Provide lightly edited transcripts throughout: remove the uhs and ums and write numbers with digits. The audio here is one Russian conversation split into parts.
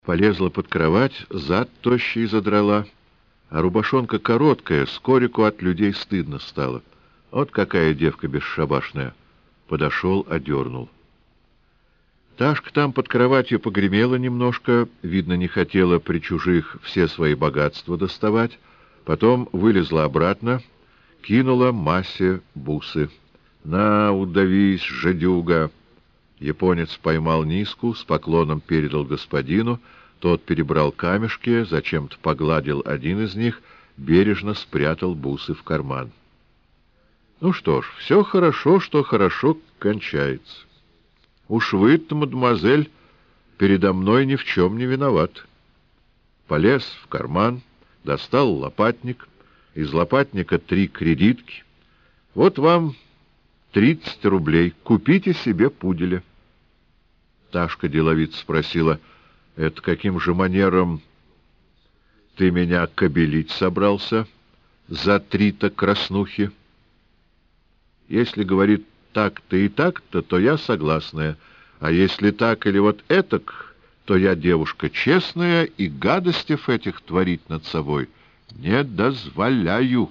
Полезла под кровать, зад тощий задрала, а рубашонка короткая, скорику от людей стыдно стало. Вот какая девка бесшабашная. Подошел, одернул. Ташка там под кроватью погремела немножко, видно, не хотела при чужих все свои богатства доставать, потом вылезла обратно, кинула Масе бусы. «На, удавись, жадюга!» Японец поймал низку, с поклоном передал господину, тот перебрал камешки, зачем-то погладил один из них, бережно спрятал бусы в карман. Ну что ж, все хорошо, что хорошо кончается. Уж вы-то, мадемуазель, передо мной ни в чем не виноват. Полез в карман, достал лопатник, из лопатника 3 кредитки. Вот вам 30 рублей, купите себе пуделя. Ташка деловито спросила: «Это каким же манером ты меня кобелить собрался за 3-то краснухи?» «Если, — говорит, — так-то и так-то, то я согласная, а если так или вот этак, то я девушка честная и гадостей этих творить над собой не дозволяю».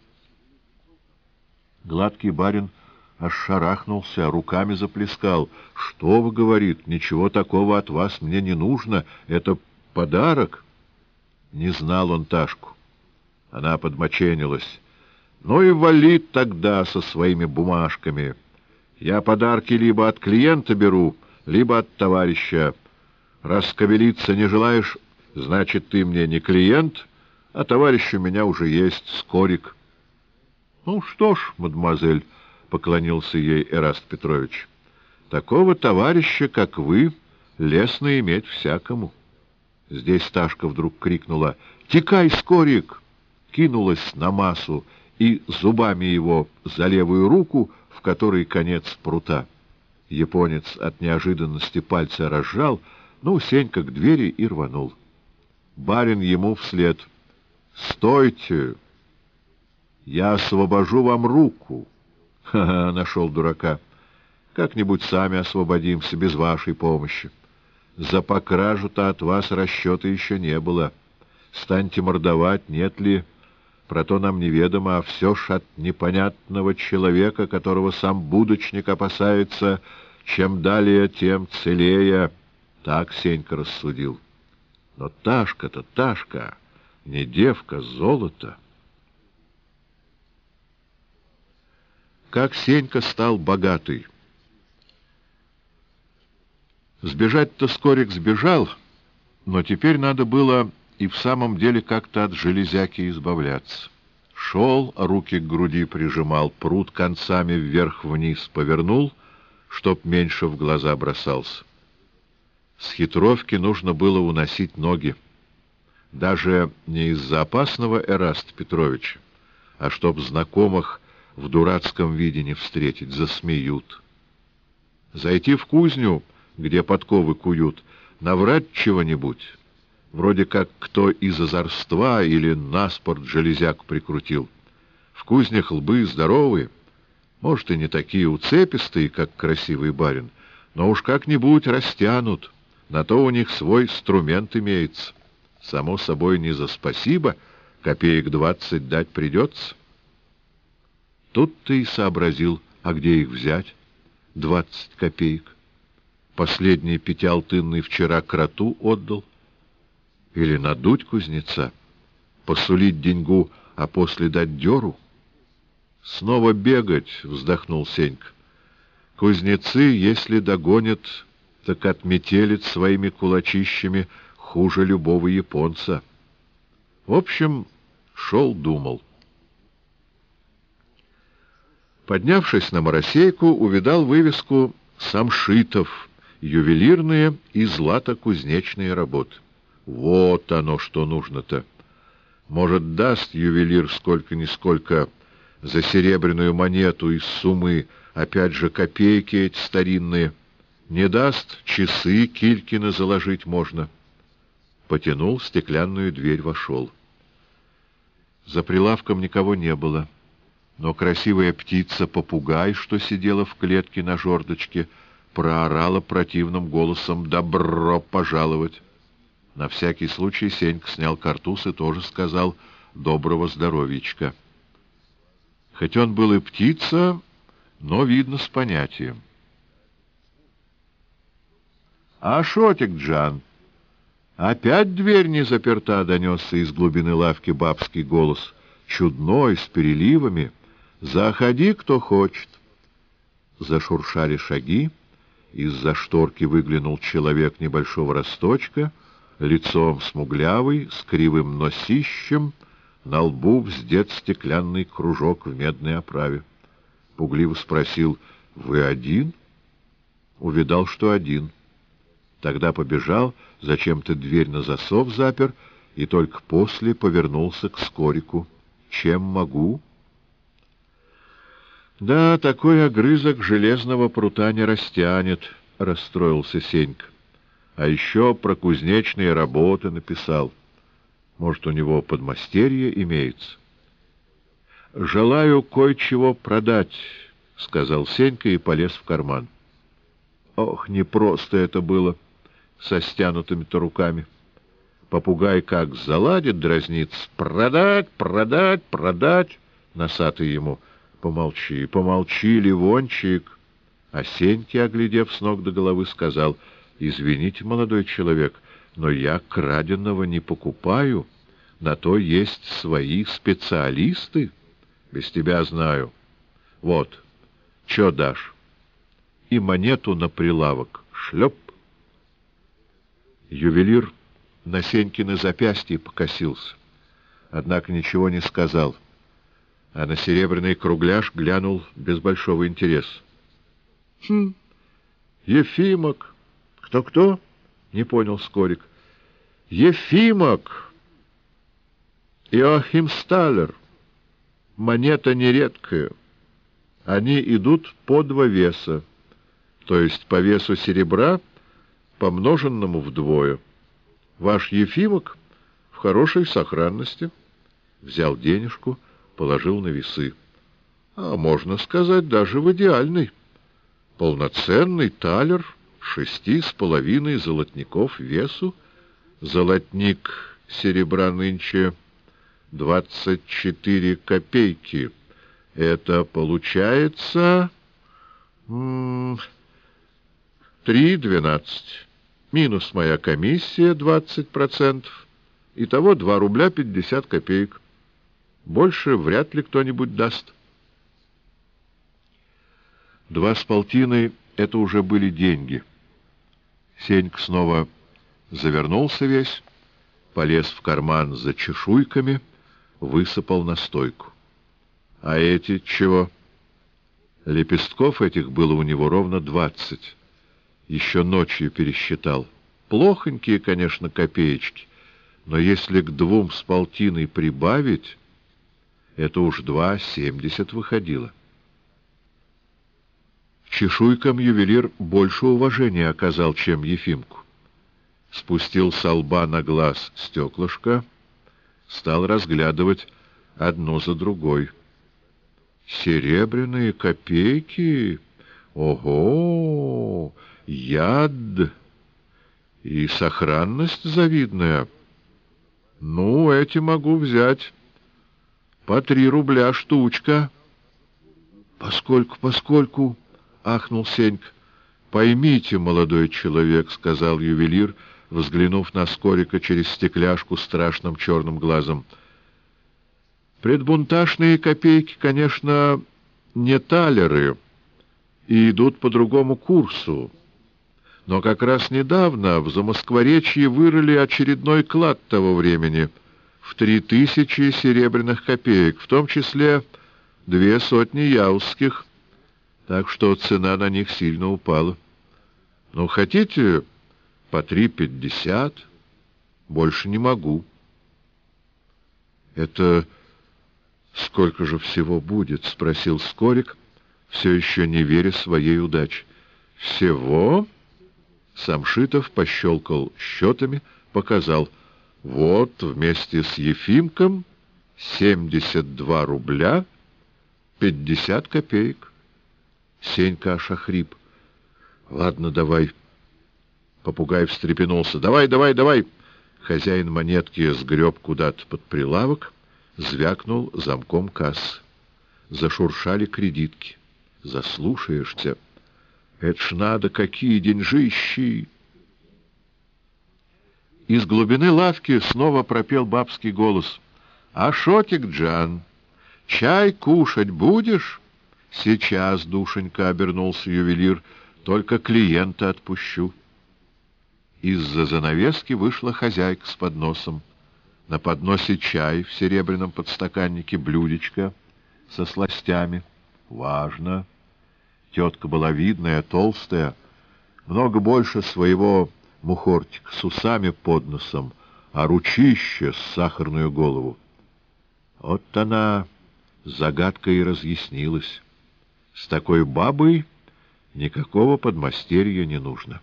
Гладкий барин аж шарахнулся, руками заплескал. «Что вы, — говорит, — ничего такого от вас мне не нужно, это подарок». Не знал он Ташку. Она подмоченилась. «Ну и вали тогда со своими бумажками. Я подарки либо от клиента беру, либо от товарища. Раз кобелиться не желаешь, значит, ты мне не клиент, а товарищ у меня уже есть, скорик». «Ну что ж, мадемуазель, — поклонился ей Эраст Петрович, — такого товарища, как вы, лестно иметь всякому». Здесь Ташка вдруг крикнула: «Текай, скорик!» Кинулась на Масу и зубами его за левую руку, в которой конец прута. Японец от неожиданности пальцы разжал, ну, Сенька к двери и рванул. Барин ему вслед: «Стойте! Я освобожу вам руку». Ха-ха, нашел дурака. Как-нибудь сами освободимся без вашей помощи. За покражу-то от вас расчета еще не было. Станьте мордовать, нет ли? Про то нам неведомо, а все ж от непонятного человека, которого сам будочник опасается, чем далее, тем целее. Так Сенька рассудил. Но Ташка-то, Ташка, не девка, золото. Как Сенька стал богатый. Сбежать-то скорик сбежал, но теперь надо было и в самом деле как-то от железяки избавляться. Шел, руки к груди прижимал, прут концами вверх-вниз повернул, чтоб меньше в глаза бросался. С хитровки нужно было уносить ноги. Даже не из-за опасного Эраста Петровича, а чтоб знакомых в дурацком виде не встретить, засмеют. Зайти в кузню, где подковы куют, наврать чего-нибудь, вроде как кто из озорства или наспорт железяк прикрутил. В кузнях лбы здоровые, может, и не такие уцепистые, как красивый барин, но уж как-нибудь растянут, на то у них свой инструмент имеется. Само собой, не за спасибо, копеек 20 дать придется. Тут ты и сообразил, а где их взять? 20 копеек. Последний 5-алтынный вчера кроту отдал. Или надуть кузнеца, посулить деньгу, а после дать дёру? Снова бегать, — вздохнул Сенька. Кузнецы, если догонят, так отметелят своими кулачищами хуже любого японца. В общем, шел, думал. Поднявшись на Моросейку, увидал вывеску «Самшитов. Ювелирные и злато-кузнечные работы». Вот оно, что нужно-то. Может, даст ювелир сколько-нисколько за серебряную монету из суммы, опять же, копейки эти старинные. Не даст, часы Килькина заложить можно. Потянул стеклянную дверь, вошел. За прилавком никого не было. Но красивая птица-попугай, что сидела в клетке на жердочке, проорала противным голосом: «Добро пожаловать!» На всякий случай Сенька снял картуз и тоже сказал «доброго здоровичка». Хоть он был и птица, но, видно, с понятием. «А шотик, Джан, опять дверь не заперта?» — донесся из глубины лавки бабский голос, чудной, с переливами. «Заходи, кто хочет». Зашуршали шаги, из-за шторки выглянул человек небольшого росточка, лицом смуглявый, с кривым носищем, на лбу вздет стеклянный кружок в медной оправе. Пугливо спросил: «Вы один?» Увидал, что один. Тогда побежал, зачем-то дверь на засов запер, и только после повернулся к Скорику. «Чем могу?» «Да, такой огрызок железного прута не растянет», — расстроился Сенька. «А еще про кузнечные работы написал. Может, у него подмастерье имеется?» «Желаю кое-чего продать», — сказал Сенька и полез в карман. Ох, непросто это было со стянутыми-то руками. Попугай как заладит дразниться: «Продать, продать, продать!» Носатый ему: «Помолчи, помолчи, Ливончик!» А Сеньке, оглядев с ног до головы, сказал: «Извините, молодой человек, но я краденого не покупаю. На то есть свои специалисты. Без тебя знаю. Вот, чё дашь?» И монету на прилавок. Шлеп! Ювелир на Сенькины запястье покосился, однако ничего не сказал, а на серебряный кругляш глянул без большого интереса. Ефимок! Кто-кто? — не понял Скорик. Ефимок! Иоахим Сталлер. Монета нередкая. Они идут по 2 веса, то есть по весу серебра, помноженному вдвое. Ваш Ефимок в хорошей сохранности. Взял денежку, положил на весы. А можно сказать, даже в идеальной. Полноценный талер 6,5 золотников весу. Золотник серебра нынче 24 копейки. Это получается 3,12. Минус моя комиссия 20%. Итого 2 рубля 50 копеек. Больше вряд ли кто-нибудь даст. 2 с полтиной — это уже были деньги. Сенька снова завернулся весь, полез в карман за чешуйками, высыпал на стойку. А эти чего? Лепестков этих было у него ровно 20. Еще ночью пересчитал. Плохонькие, конечно, копеечки, но если к 2 с полтиной прибавить, это уж 2,70 выходило. К чешуйкам ювелир больше уважения оказал, чем Ефимку. Спустил со лба на глаз стеклышко, стал разглядывать одно за другой. Серебряные копейки? Ого! Яд! И сохранность завидная. Ну, эти могу взять. По 3 рубля штучка. Поскольку, — ахнул Сенька. Поймите, молодой человек, — сказал ювелир, взглянув на Скорика через стекляшку страшным черным глазом. Предбунтажные копейки, конечно, не талеры и идут по другому курсу. Но как раз недавно в Замоскворечье вырыли очередной клад того времени в 3000 серебряных копеек, в том числе 200 яузских, так что цена на них сильно упала. Ну, хотите по 3,50? Больше не могу. Это сколько же всего будет? — спросил Скорик, все еще не веря своей удаче. Всего? Самшитов пощелкал счетами, показал. Вот, вместе с Ефимком 72 рубля 50 копеек. Сенька аж охрип. Ладно, давай. Попугай встрепенулся. Давай, давай, давай. Хозяин монетки сгреб куда-то под прилавок, звякнул замком кассы. Зашуршали кредитки. Заслушаешься. Это ж надо, какие деньжищи! Из глубины лавки снова пропел бабский голос. «Ашотик, Джан, чай кушать будешь?» «Сейчас, душенька», — обернулся ювелир, — «только клиента отпущу». Из-за занавески вышла хозяйка с подносом. На подносе чай в серебряном подстаканнике, блюдечко со сластями. Важно. Тетка была видная, толстая, много больше своего мухортика, с усами под носом, а ручище с сахарную голову. Вот она, загадка и разъяснилась. С такой бабой никакого подмастерья не нужно.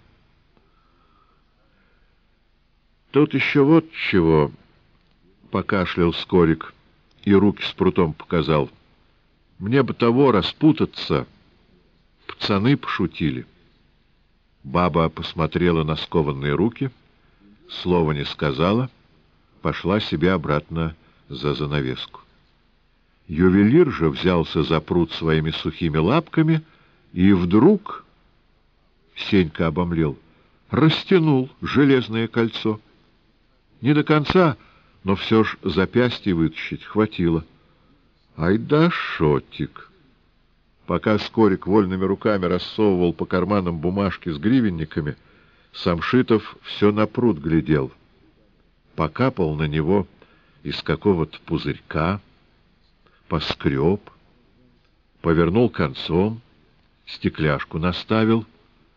Тут еще вот чего, — покашлял Скорик и руки с прутом показал. Мне бы того распутаться. Пацаны пошутили. Баба посмотрела на скованные руки, слова не сказала, пошла себе обратно за занавеску. Ювелир же взялся за прут своими сухими лапками, и вдруг, Сенька обомлел, растянул железное кольцо. Не до конца, но все ж запястье вытащить хватило. Ай да шотик! Пока Скорик вольными руками рассовывал по карманам бумажки с гривенниками, Самшитов все на пруд глядел. Покапал на него из какого-то пузырька, поскреб, повернул концом, стекляшку наставил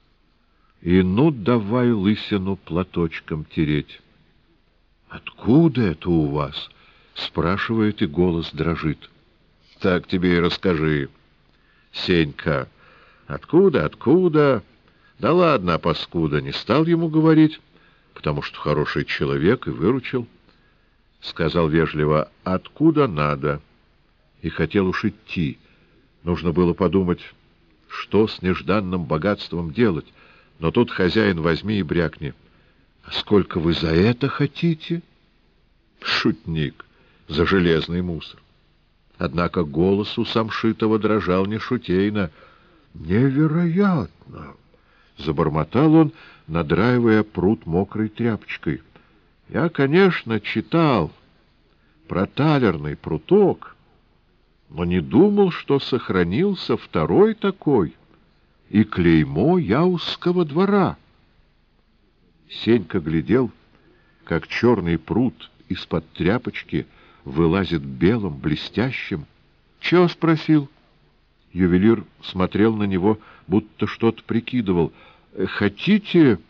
и ну давай лысину платочком тереть. «Откуда это у вас?» — спрашивает, и голос дрожит. «Так тебе и расскажи, Сенька. Откуда, откуда? Да ладно, а паскуда, не стал ему говорить, потому что хороший человек и выручил. Сказал вежливо, откуда надо, и хотел уж идти. Нужно было подумать, что с нежданным богатством делать, но тут хозяин возьми и брякни. А сколько вы за это хотите? Шутник, за железный мусор. Однако голос у Самшитова дрожал не шутейно. «Невероятно!» — забормотал он, надраивая прут мокрой тряпочкой. «Я, конечно, читал про талерный пруток, но не думал, что сохранился второй такой, и клеймо Яузского двора». Сенька глядел, как черный прут из-под тряпочки вылазит белым, блестящим. «Чего?» — спросил. Ювелир смотрел на него, будто что-то прикидывал. «Хотите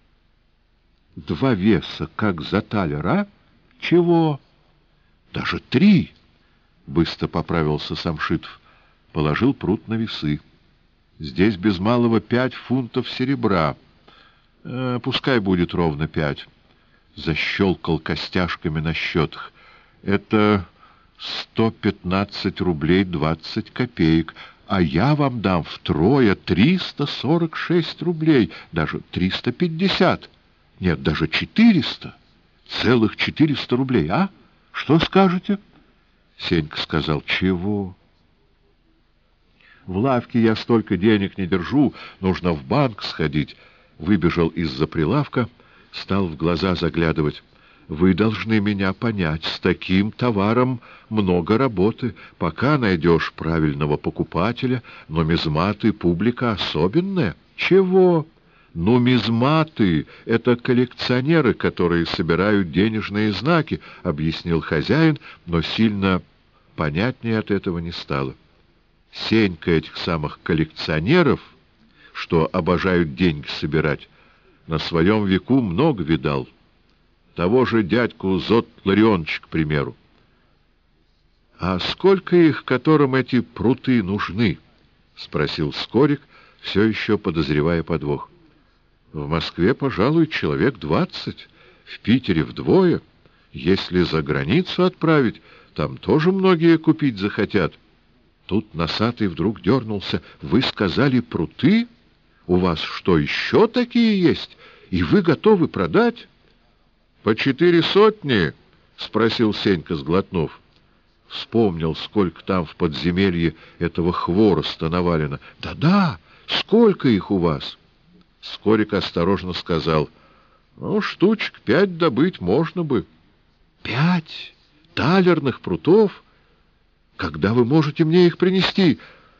2 веса, как за талер, а?» «Чего?» «Даже 3!» — быстро поправился Самшитов. Положил прут на весы. «Здесь без малого 5 фунтов серебра. Пускай будет ровно 5. Защелкал костяшками на счетах. «Это 115 рублей 20 копеек, а я вам дам втрое 346 рублей, даже 350, нет, даже 400, целых 400 рублей, а? Что скажете?» Сенька сказал, «Чего? В лавке я столько денег не держу, нужно в банк сходить». Выбежал из-за прилавка, стал в глаза заглядывать. «Вы должны меня понять, с таким товаром много работы. Пока найдешь правильного покупателя, нумизматы — публика особенная». «Чего?» «Нумизматы — это коллекционеры, которые собирают денежные знаки», — объяснил хозяин, но сильно понятнее от этого не стало. Сенька этих самых коллекционеров, что обожают деньги собирать, на своем веку много видал. Того же дядьку Зот Ларионовича, к примеру. «А сколько их, которым эти пруты нужны?» — спросил Скорик, все еще подозревая подвох. «В Москве, пожалуй, человек 20, в Питере вдвое. Если за границу отправить, там тоже многие купить захотят». Тут носатый вдруг дернулся. «Вы сказали пруты? У вас что, еще такие есть? И вы готовы продать?» По 4 сотни? — спросил Сенька, сглотнув. Вспомнил, сколько там в подземелье этого хвороста навалено. Да, сколько их у вас? Скорик осторожно сказал: ну, штучек 5 добыть можно бы. 5 талерных прутов? Когда вы можете мне их принести?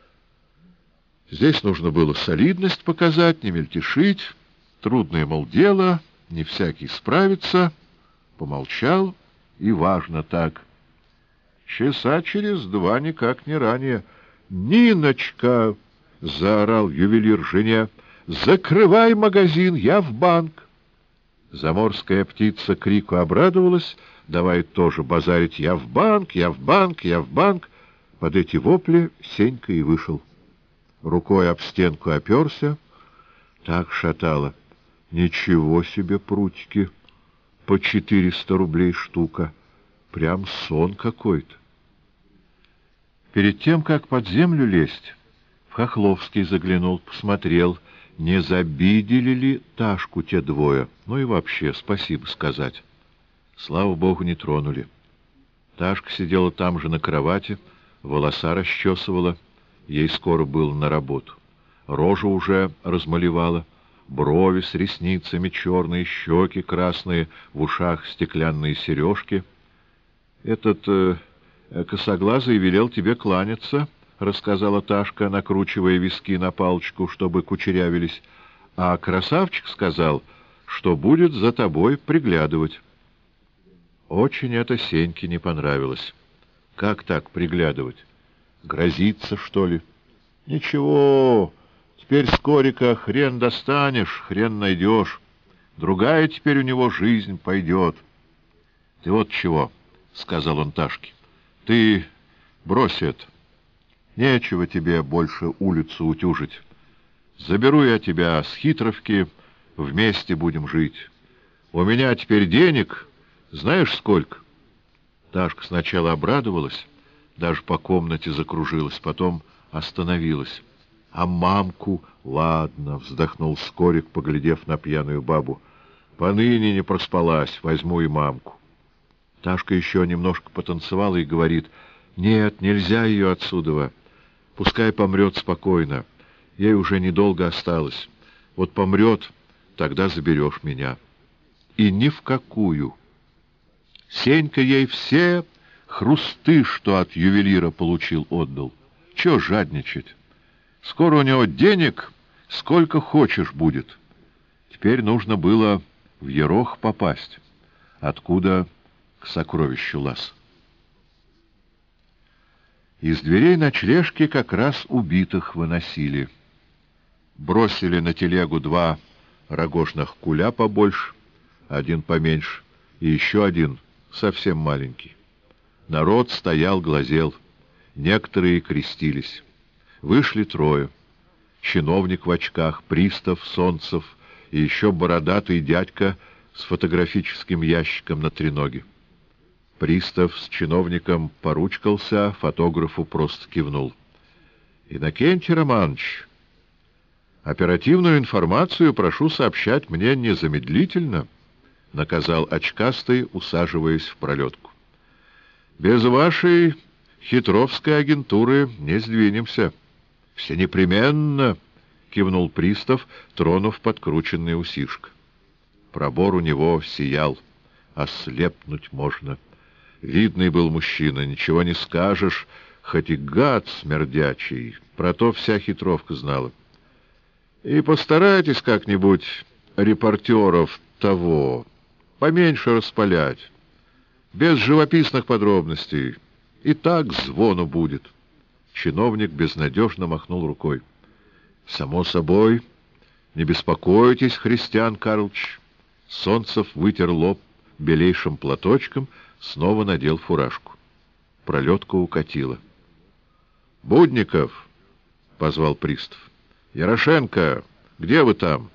Здесь нужно было солидность показать, не мельтешить. Трудное, мол, дело, не всякий справится. Помолчал, и важно так. Часа через 2, никак не ранее. «Ниночка!» — заорал ювелир жене. «Закрывай магазин, я в банк!» Заморская птица крику обрадовалась, давай тоже базарить: «Я в банк, я в банк, я в банк!» Под эти вопли Сенька и вышел. Рукой об стенку оперся, так шатало. Ничего себе прутики! По 400 рублей штука. Прям сон какой-то. Перед тем, как под землю лезть, в Хохловский заглянул, посмотрел, не забидели ли Ташку те двое. Ну и вообще, спасибо сказать. Слава богу, не тронули. Ташка сидела там же на кровати, волоса расчесывала, ей скоро было на работу. Рожу уже размалевала, брови с ресницами черные, щеки красные, в ушах стеклянные сережки. Этот косоглазый велел тебе кланяться, — рассказала Ташка, накручивая виски на палочку, чтобы кучерявились, — а красавчик сказал, что будет за тобой приглядывать. Очень это Сеньке не понравилось. Как так приглядывать? Грозиться, что ли? Ничего, теперь скорика хрен достанешь, хрен найдешь. Другая теперь у него жизнь пойдет. Ты вот чего, — сказал он Ташке, — ты брось это. Нечего тебе больше улицу утюжить. Заберу я тебя с Хитровки, вместе будем жить. У меня теперь денег, знаешь, сколько? Ташка сначала обрадовалась, даже по комнате закружилась, потом остановилась. — А мамку? — Ладно, — вздохнул Скорик, поглядев на пьяную бабу. — Поныне не проспалась, возьму и мамку. Ташка еще немножко потанцевала и говорит: — Нет, нельзя ее отсюда. Пускай помрет спокойно. Ей уже недолго осталось. Вот помрет, тогда заберешь меня. И ни в какую. Сенька ей все хрусты, что от ювелира получил, отдал. Чего жадничать? Скоро у него денег сколько хочешь будет. Теперь нужно было в Ерох попасть, откуда к сокровищу лаз. Из дверей ночлежки как раз убитых выносили. Бросили на телегу 2 рогожных куля побольше, один поменьше, и еще один совсем маленький. Народ стоял, глазел. Некоторые крестились. Вышли 3. Чиновник в очках, пристав, Солнцев и еще бородатый дядька с фотографическим ящиком на треноге. Пристав с чиновником поручкался, фотографу просто кивнул. — Иннокентий Романович, оперативную информацию прошу сообщать мне незамедлительно, — наказал очкастый, усаживаясь в пролетку. — Без вашей хитровской агентуры не сдвинемся. — Все непременно, — кивнул пристав, тронув подкрученный усишко. Пробор у него сиял. Ослепнуть можно. Видный был мужчина, ничего не скажешь, хоть и гад смердячий, про то вся хитровка знала. И постарайтесь как-нибудь репортеров того поменьше распалять, без живописных подробностей, и так звону будет. Чиновник безнадежно махнул рукой. — Само собой, не беспокойтесь, Христиан Карлович. Солнцев вытер лоб белейшим платочком, снова надел фуражку. Пролетка укатила. — Будников! — позвал пристав. — Ярошенко! Где вы там?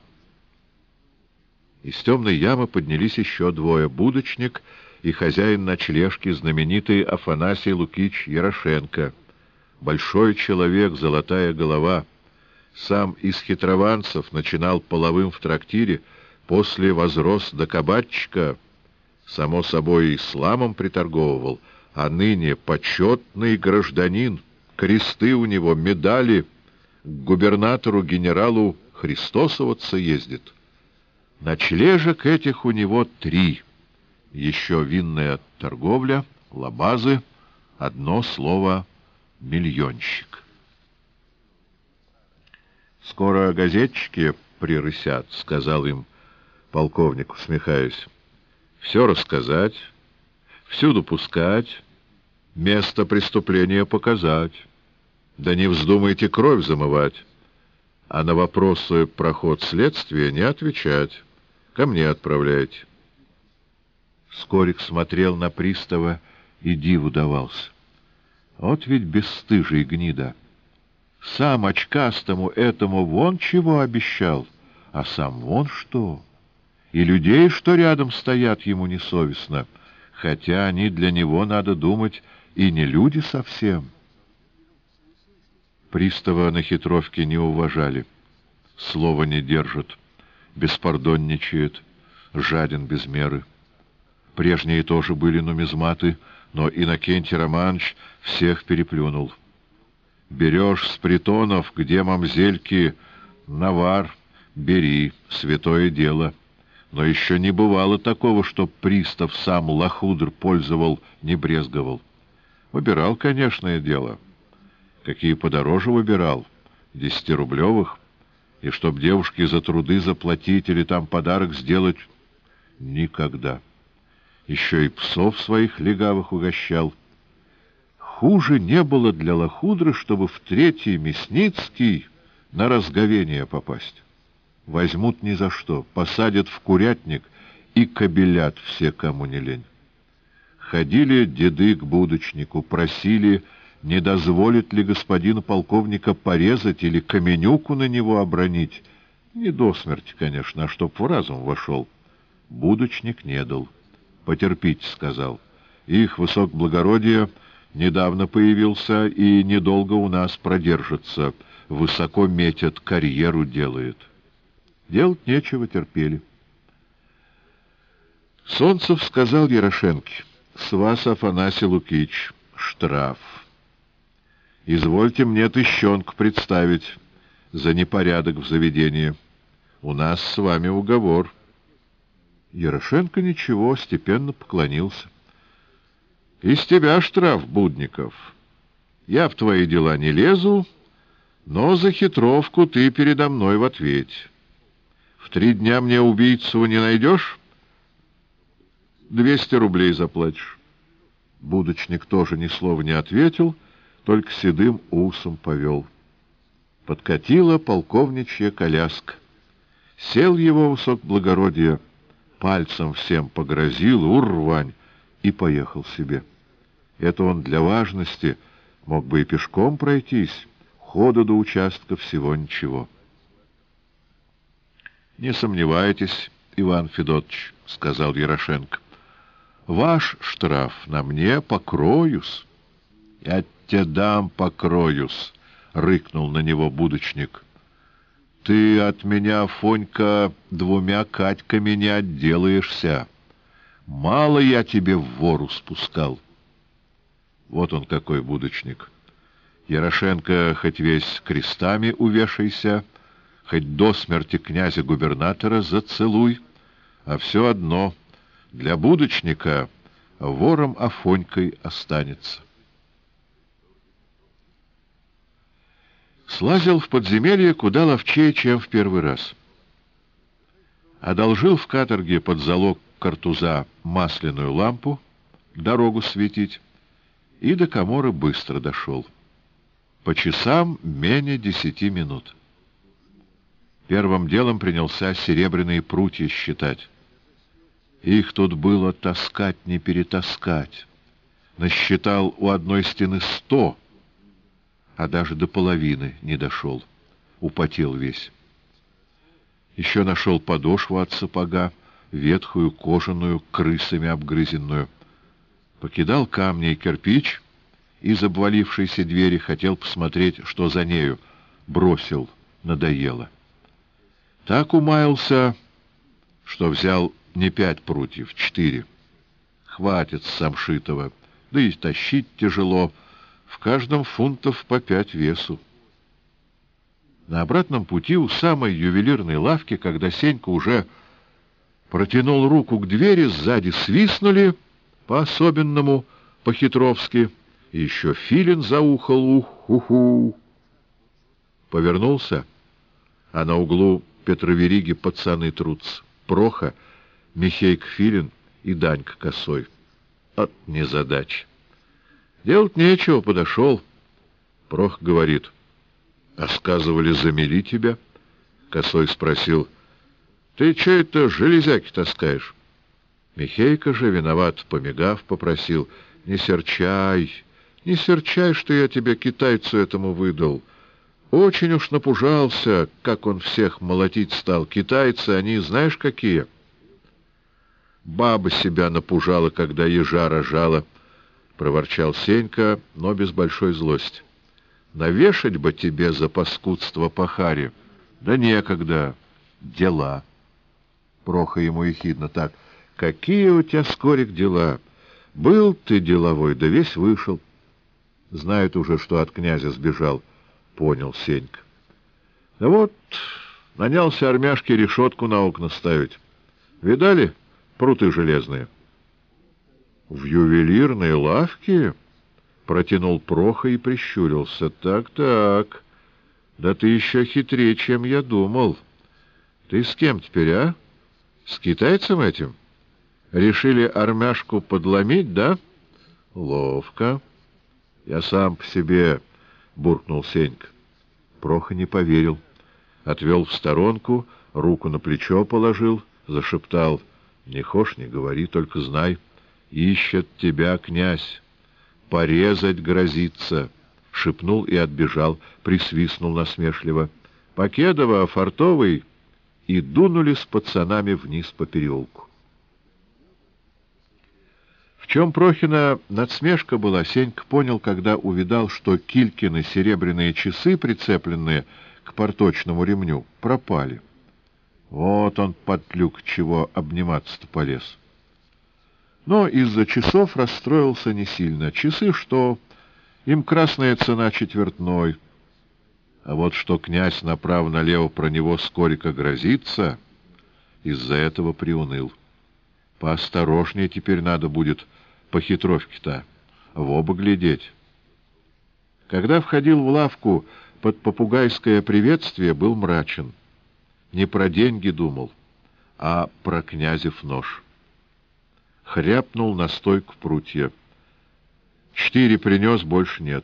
Из темной ямы поднялись еще 2: будочник и хозяин ночлежки, знаменитый Афанасий Лукич Ярошенко. Большой человек, золотая голова. Сам из хитрованцев начинал половым в трактире, после возрос до кабачка. Само собой, исламом приторговывал, а ныне почетный гражданин, кресты у него, медали, к губернатору-генералу христосоваться ездит. Ночлежек этих у него 3. Еще винная торговля, лабазы, одно слово — миллионщик. «Скоро газетчики прирысят», — сказал им полковник, усмехаясь. «Все рассказать, всюду пускать, место преступления показать. Да не вздумайте кровь замывать, а на вопросы про ход следствия не отвечать. Ко мне отправляйте». Скорик смотрел на пристава и диву давался. Вот ведь бесстыжий гнида. Сам очкастому этому вон чего обещал, а сам вон что. И людей, что рядом стоят, ему несовестно, хотя они для него, надо думать, и не люди совсем. Пристава на хитровке не уважали, слова не держит, беспардонничает, жаден без меры. Прежние тоже были нумизматы, но Иннокентий Романович всех переплюнул. Берешь с притонов, где мамзельки, навар, бери, святое дело. Но еще не бывало такого, чтоб пристав сам лохудр пользовал, не брезговал. Выбирал, конечно, дело. Какие подороже выбирал, 10-рублевых, и чтоб девушке за труды заплатить или там подарок сделать — никогда. Еще и псов своих легавых угощал. Хуже не было для лохудры, чтобы в 3-й Мясницкий на разговение попасть. Возьмут ни за что, посадят в курятник и кобелят все, кому не лень. Ходили деды к будочнику, просили, не дозволит ли господина полковника порезать или каменюку на него обронить. Не до смерти, конечно, а чтоб в разум вошел. Будочник не дал. «Потерпите», — сказал. «Их высокоблагородие недавно появился и недолго у нас продержится. Высоко метят, карьеру делает». Делать нечего, терпели. Солнцев сказал Ярошенке: «С вас, Афанасий Лукич, штраф. Извольте мне тыщенку представить за непорядок в заведении. У нас с вами уговор». Ярошенко ничего, степенно поклонился. «Из тебя штраф, Будников. Я в твои дела не лезу, но за хитровку ты передо мной в ответе. В 3 дня мне убийцу не найдешь? 200 рублей заплатишь». Будочник тоже ни слова не ответил, только седым усом повел. Подкатила полковничья коляска. Сел его высокоблагородие, пальцем всем погрозил, урвань, и поехал себе. Это он для важности мог бы и пешком пройтись, хода до участка всего ничего. «Не сомневайтесь, Иван Федотович», — сказал Ярошенко, — «ваш штраф на мне покроюсь». «Я тебе дам покроюсь», — рыкнул на него будочник. «Ты от меня, Фонька, 2 Катьками не отделаешься. Мало я тебе в вору спускал». Вот он какой будочник. Ярошенко хоть весь крестами увешайся, хоть до смерти князя-губернатора зацелуй, а все одно для будочника вором Афонькой останется. Слазил в подземелье куда ловчее, чем в первый раз. Одолжил в каторге под залог картуза масляную лампу, дорогу светить, и до каморы быстро дошел. По часам менее 10 минут. Первым делом принялся серебряные прутья считать. Их тут было таскать не перетаскать. Насчитал у одной стены 100, а даже до половины не дошел. Употел весь. Еще нашел подошву от сапога, ветхую, кожаную, крысами обгрызенную. Покидал камни и кирпич из обвалившейся двери, хотел посмотреть, что за нею. Бросил, надоело. Так умаялся, что взял не 5 прутьев, 4. хватит самшитого, да и тащить тяжело, в каждом фунтов по 5 весу. На обратном пути у самой ювелирной лавки, когда Сенька уже протянул руку к двери, сзади свистнули по-особенному, по-хитровски, и еще филин заухал ух-ху-ху. Повернулся, а на углу Петровериги пацаны трутся. Проха, Михейк Филин и Данька Косой. От незадача. Делать нечего, подошел. Прох говорит: «А сказывали, замели тебя?» Косой спросил: «Ты че это железяки таскаешь?» Михейка же, виноват помигав, попросил: не серчай, что я тебе, китайцу этому, выдал. Очень уж напужался, как он всех молотить стал. Китайцы, они знаешь какие?» «Баба себя напужала, когда ежа рожала», — проворчал Сенька, но без большой злости. «Навешать бы тебе за паскудство по харе, да некогда, дела». Проха ему ехидно: «Так, какие у тебя, Скорик, дела? Был ты деловой, да весь вышел». «Знают уже, что от князя сбежал», — понял Сенька. «Да вот, нанялся армяшке решетку на окна ставить. Видали пруты железные?» «В ювелирной лавке?» — протянул Проха и прищурился. «Так, да ты еще хитрее, чем я думал. Ты с кем теперь, а? С китайцем этим? Решили армяшку подломить, да?» «Ловко. Я сам по себе», — буркнул Сенька. Проха не поверил. Отвел в сторонку, руку на плечо положил, зашептал: «Не хошь, не говори, только знай, ищет тебя князь, порезать грозится», — шепнул и отбежал, присвистнул насмешливо. Покедова, Фартовый, и дунули с пацанами вниз по переулку. В чем Прохина надсмешка была, Сенька понял, когда увидал, что Килькины серебряные часы, прицепленные к порточному ремню, пропали. Вот он, подлюк, чего обниматься-то полез. Но из-за часов расстроился не сильно. Часы что? Им красная цена четвертной. А вот что князь направо-налево про него сколько грозится, из-за этого приуныл. Поосторожнее теперь надо будет по хитровке-то, в оба глядеть. Когда входил в лавку под попугайское приветствие, был мрачен. Не про деньги думал, а про князев нож. Хряпнул на стойку прутья. 4 принес, больше нет.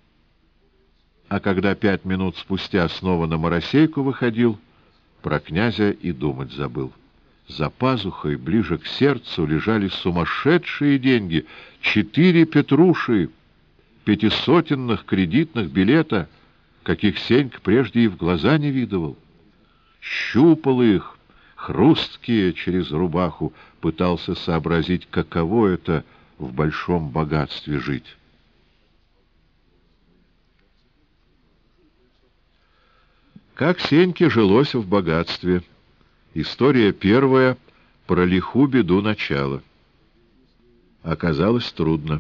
А когда 5 минут спустя снова на моросейку выходил, про князя и думать забыл. За пазухой, ближе к сердцу, лежали сумасшедшие деньги. 4 петруши, 500-енных кредитных билета, каких Сенька прежде и в глаза не видывал. Щупал их, хрусткие, через рубаху, пытался сообразить, каково это в большом богатстве жить. Как Сеньке жилось в богатстве. История первая про лиху беду начала. Оказалось трудно.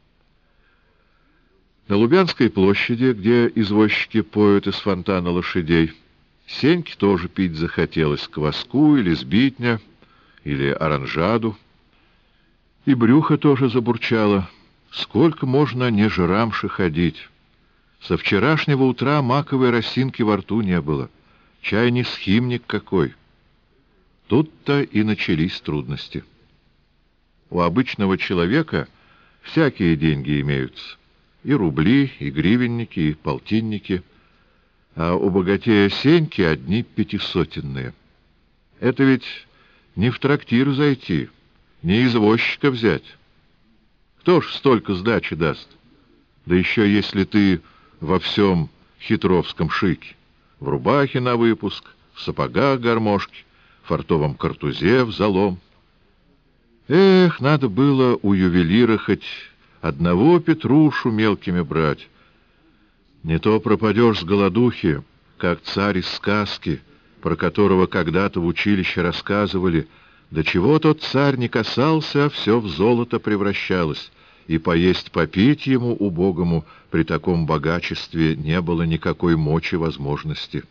На Лубянской площади, где извозчики поют из фонтана лошадей, Сеньке тоже пить захотелось кваску или сбитня, или оранжаду. И брюхо тоже забурчало. Сколько можно не жрамши ходить? Со вчерашнего утра маковой росинки во рту не было. Чай не схимник какой. Тут-то и начались трудности. У обычного человека всякие деньги имеются. И рубли, и гривенники, и полтинники. А у богатея Сеньки одни 500-енные. Это ведь не в трактир зайти, не извозчика взять. Кто ж столько сдачи даст? Да еще если ты во всем хитровском шике, в рубахе на выпуск, в сапогах гармошки, в фартовом картузе взалом. Эх, надо было у ювелира хоть одного Петрушу мелкими брать. Не то пропадешь с голодухи, как царь из сказки, про которого когда-то в училище рассказывали, До чего тот царь не касался, все в золото превращалось, и поесть попить ему, убогому, при таком богачестве не было никакой мочи возможности.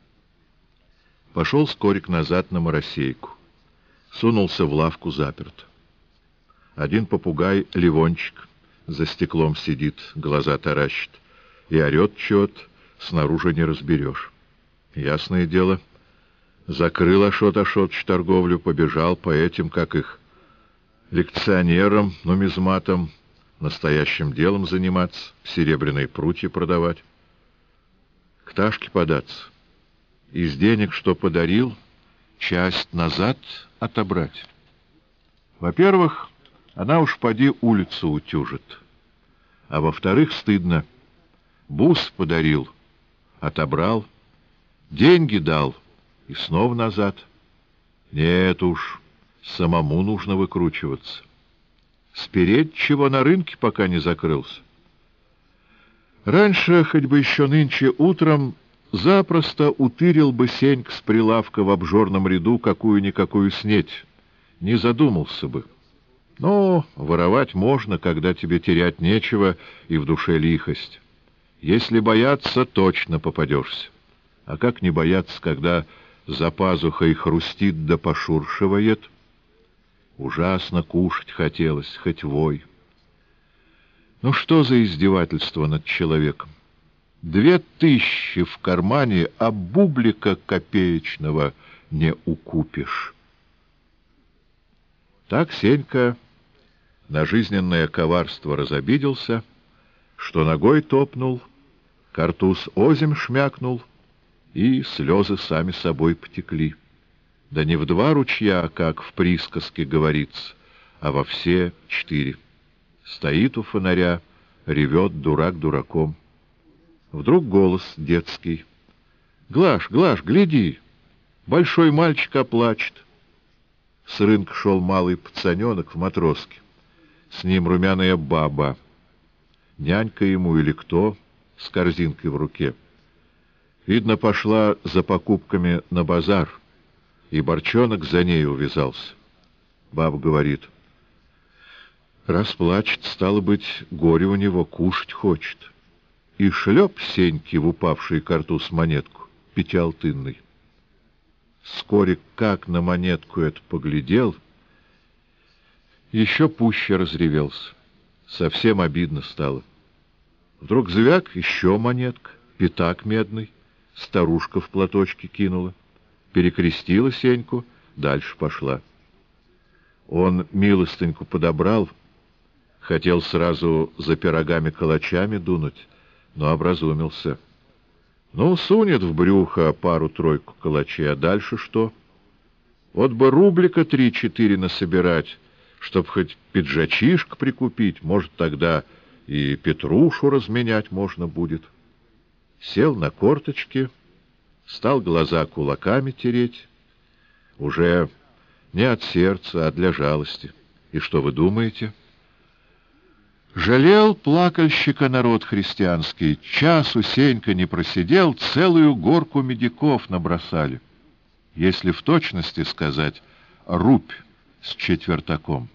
Пошел Скорик назад на Моросейку. Сунулся в лавку заперт. Один попугай, Ливончик, за стеклом сидит, глаза таращит, и орет чё-то, снаружи не разберешь. Ясное дело, закрыл Ашот Ашотыч торговлю, побежал по этим, как их, лекционерам, нумизматам, настоящим делом заниматься, серебряные прутья продавать. К Ташке податься. Из денег, что подарил, часть назад отобрать. Во-первых, она уж поди улицу утюжит. А во-вторых, стыдно. Бус подарил, отобрал, деньги дал и снова назад. Нет уж, самому нужно выкручиваться. Спереть чего на рынке, пока не закрылся. Раньше, хоть бы еще нынче утром, запросто утырил бы Сенька с прилавка в обжорном ряду какую-никакую снеть, не задумался бы. Но воровать можно, когда тебе терять нечего и в душе лихость. Если бояться, точно попадешься. А как не бояться, когда за пазухой хрустит да пошуршивает? Ужасно кушать хотелось, хоть вой. Ну что за издевательство над человеком? 2000 в кармане, а бублика копеечного не укупишь. Так Сенька на жизненное коварство разобиделся, что ногой топнул, картуз озимь шмякнул, и слезы сами собой потекли. Да не в 2 ручья, как в присказке говорится, а во все 4. Стоит у фонаря, ревет дурак дураком. Вдруг голос детский. «Глаш, Глаш, гляди! Большой мальчик оплачет!» С рынка шел малый пацаненок в матроске. С ним румяная баба. Нянька ему или кто, с корзинкой в руке. Видно, пошла за покупками на базар, и Борчонок за ней увязался. Баба говорит: «Раз плачет, стало быть, горе у него, кушать хочет». И шлеп Сеньке в упавший картуз монетку, 5-алтынный. Скорик как на монетку эту поглядел, еще пуще разревелся. Совсем обидно стало. Вдруг звяк, еще монетка, пятак медный, старушка в платочке кинула, перекрестила Сеньку, дальше пошла. Он милостыньку подобрал, хотел сразу за пирогами-калачами дунуть, но образумился. Ну, сунет в брюхо пару-тройку калачей, а дальше что? Вот бы рублика 3-4 насобирать, чтоб хоть пиджачишко прикупить, может, тогда и Петрушу разменять можно будет. Сел на корточки, стал глаза кулаками тереть, уже не от сердца, а для жалости. И что вы думаете? Жалел плакальщика народ христианский. Часу Сенька не просидел, целую горку медиков набросали. Если в точности сказать, рубь с четвертаком.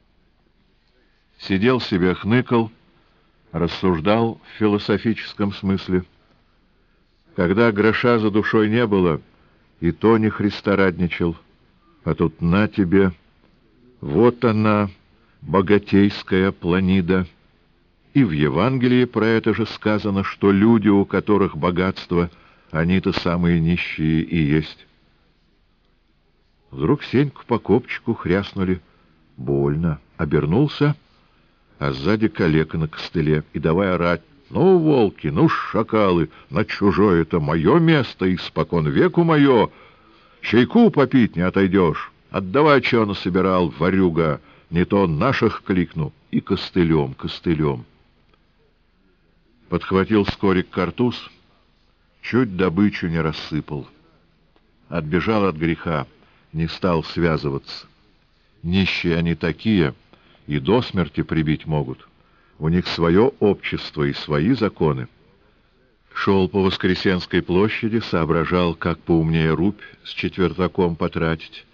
Сидел себе, хныкал, рассуждал в философическом смысле. Когда гроша за душой не было, и то не христорадничал, а тут на тебе, вот она, богатейская планида. И в Евангелии про это же сказано, что люди, у которых богатство, они-то самые нищие и есть. Вдруг Сеньку по копчику хряснули. Больно. Обернулся, а сзади калека на костыле, и давай орать: «Ну, волки, ну, шакалы, на чужое-то мое место, испокон веку мое! Чайку попить не отойдешь! Отдавай, че насобирал, ворюга! Не то наших кликну!» И костылем, костылем. Подхватил Скорик картуз, чуть добычу не рассыпал. Отбежал от греха, не стал связываться. Нищие они такие, и до смерти прибить могут. У них свое общество и свои законы. Шел по Воскресенской площади, соображал, как поумнее рубь с четвертаком потратить,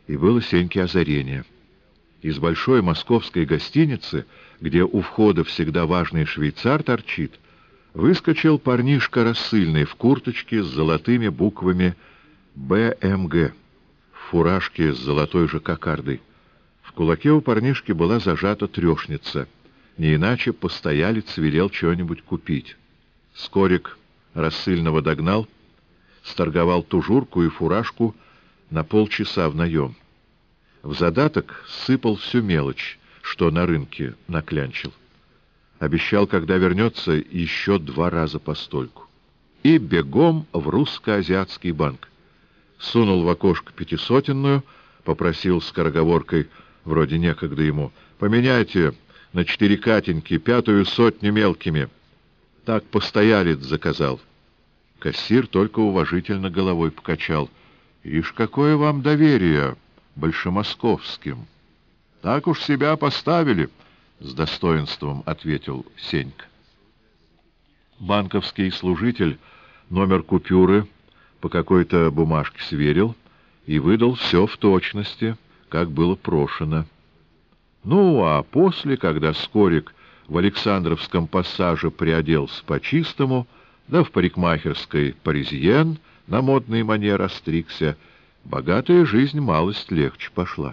И было Сеньке озарение. Из большой московской гостиницы, где у входа всегда важный швейцар торчит, выскочил парнишка рассыльный в курточке с золотыми буквами «БМГ», в фуражке с золотой же кокардой. В кулаке у парнишки была зажата трешница. Не иначе постоялец велел чего-нибудь купить. Скорик рассыльного догнал, сторговал тужурку и фуражку на полчаса в наем. В задаток сыпал всю мелочь, что на рынке наклянчил. Обещал, когда вернется, еще 2 раза постольку. И бегом в русско-азиатский банк. Сунул в окошко 500-ную, попросил скороговоркой, вроде некогда ему, «Поменяйте на 4 катеньки, 5 сотню мелкими». Так постоялец заказал. Кассир только уважительно головой покачал. «Ишь, какое вам доверие большемосковским!» «Так уж себя поставили», — с достоинством ответил Сенька. Банковский служитель номер купюры по какой-то бумажке сверил и выдал все в точности, как было прошено. Ну, а после, когда Скорик в Александровском пассаже приоделся по-чистому, да в парикмахерской «Паризьен» на модный манер остригся, богатая жизнь малость легче пошла.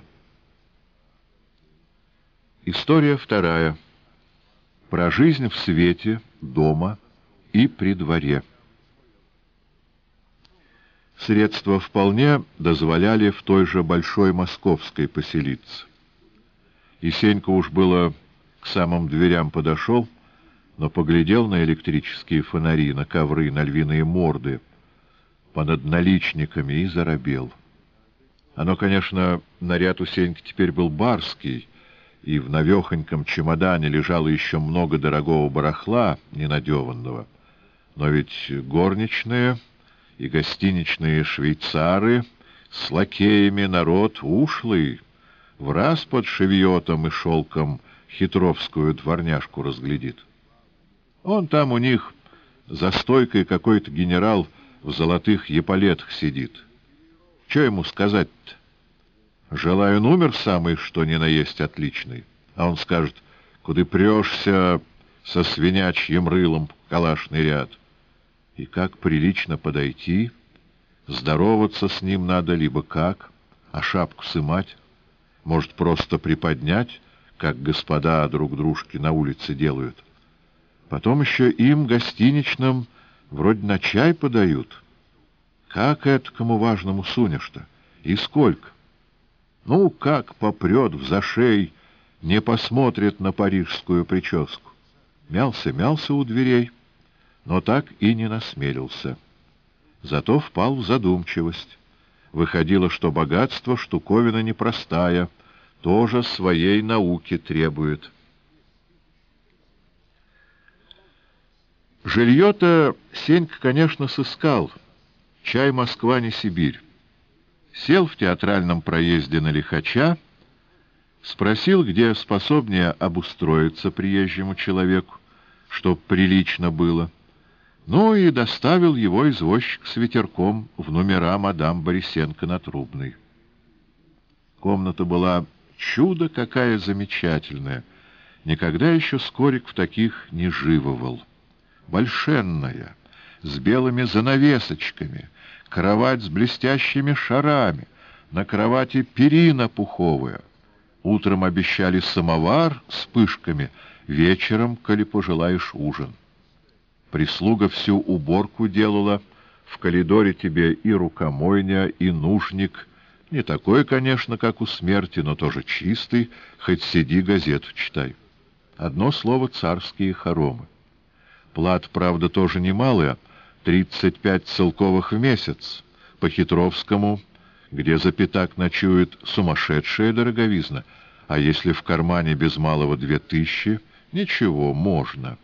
История вторая. Про жизнь в свете, дома и при дворе. Средства вполне дозволяли в той же Большой Московской поселиться. И Сенька уж было к самым дверям подошел, но поглядел на электрические фонари, на ковры, на львиные морды понад наличниками и заробел. Оно, конечно, наряд у Сеньки теперь был барский, и в навехоньком чемодане лежало еще много дорогого барахла, ненадеванного. Но ведь горничные и гостиничные швейцары с лакеями народ ушлый, враз под шевьетом и шелком хитровскую дворняжку разглядит. Он там у них за стойкой какой-то генерал в золотых эполетах сидит. Че ему сказать-то? Желаю номер самый, что ни на есть отличный. А он скажет, куда прешься со свинячьим рылом в калашный ряд. И как прилично подойти, здороваться с ним надо, либо как, а шапку сымать, может, просто приподнять, как господа друг дружки на улице делают. Потом еще им, гостиничным, вроде на чай подают. Как этакому важному сунешь-то? И сколько? Ну, как попрет в зашей, не посмотрит на парижскую прическу. Мялся у дверей, но так и не насмелился. Зато впал в задумчивость. Выходило, что богатство штуковина непростая, тоже своей науки требует. Жилье-то Сенька, конечно, сыскал. Чай Москва не Сибирь. Сел в театральном проезде на лихача, спросил, где способнее обустроиться приезжему человеку, чтоб прилично было. Ну и доставил его извозчик с ветерком в номера мадам Борисенко на Трубной. Комната была чудо какая замечательная. Никогда еще Скорик в таких не живывал. Большенная, с белыми занавесочками, кровать с блестящими шарами, на кровати перина пуховая. Утром обещали самовар с пышками, вечером, коли пожелаешь, ужин. Прислуга всю уборку делала, в коридоре тебе и рукомойня, и нужник. Не такой, конечно, как у смерти, но тоже чистый, хоть сиди газету читай. Одно слово — царские хоромы. Плата, правда, тоже немалая, 35 целковых в месяц. По Хитровскому, где за пятак ночует, сумасшедшая дороговизна, а если в кармане без малого 2000, ничего, можно.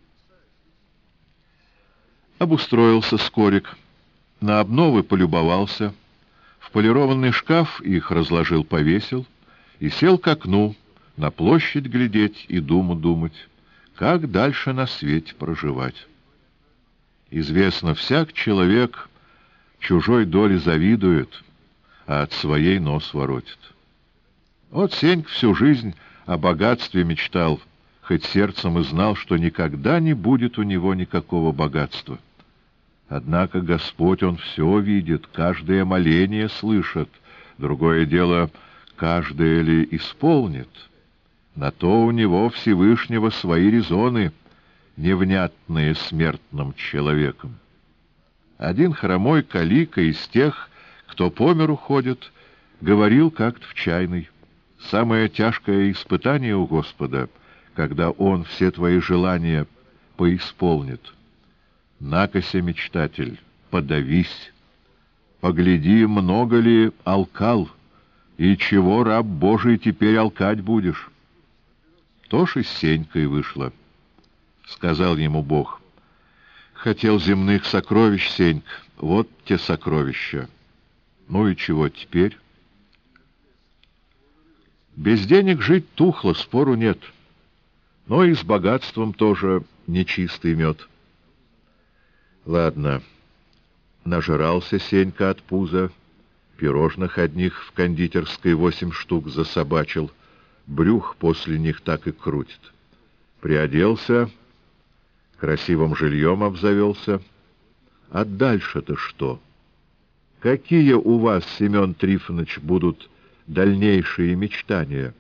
Обустроился Скорик, на обновы полюбовался, в полированный шкаф их разложил-повесил и сел к окну, на площадь глядеть и думу думать, как дальше на свете проживать. Известно, всяк человек чужой доле завидует, а от своей нос воротит. Вот Сенька всю жизнь о богатстве мечтал, хоть сердцем и знал, что никогда не будет у него никакого богатства. Однако Господь, Он все видит, каждое моление слышит. Другое дело, каждое ли исполнит. На то у него Всевышнего свои резоны, невнятные смертным человеком. Один хромой калика из тех, кто по миру ходит, говорил как-то в чайной: самое тяжкое испытание у Господа, когда Он все твои желания поисполнит. Накося, мечтатель, подавись, погляди, много ли алкал, и чего, раб Божий, теперь алкать будешь. То ж и с Сенькой вышло. Сказал ему Бог: хотел земных сокровищ, Сенька, вот те сокровища. Ну и чего теперь? Без денег жить тухло, спору нет. Но и с богатством тоже нечистый мед. Ладно, нажрался Сенька от пуза, пирожных одних в кондитерской 8 штук засобачил, брюх после них так и крутит. Приоделся, красивым жильем обзавелся. А дальше-то что? Какие у вас, Семен Трифонович, будут дальнейшие мечтания?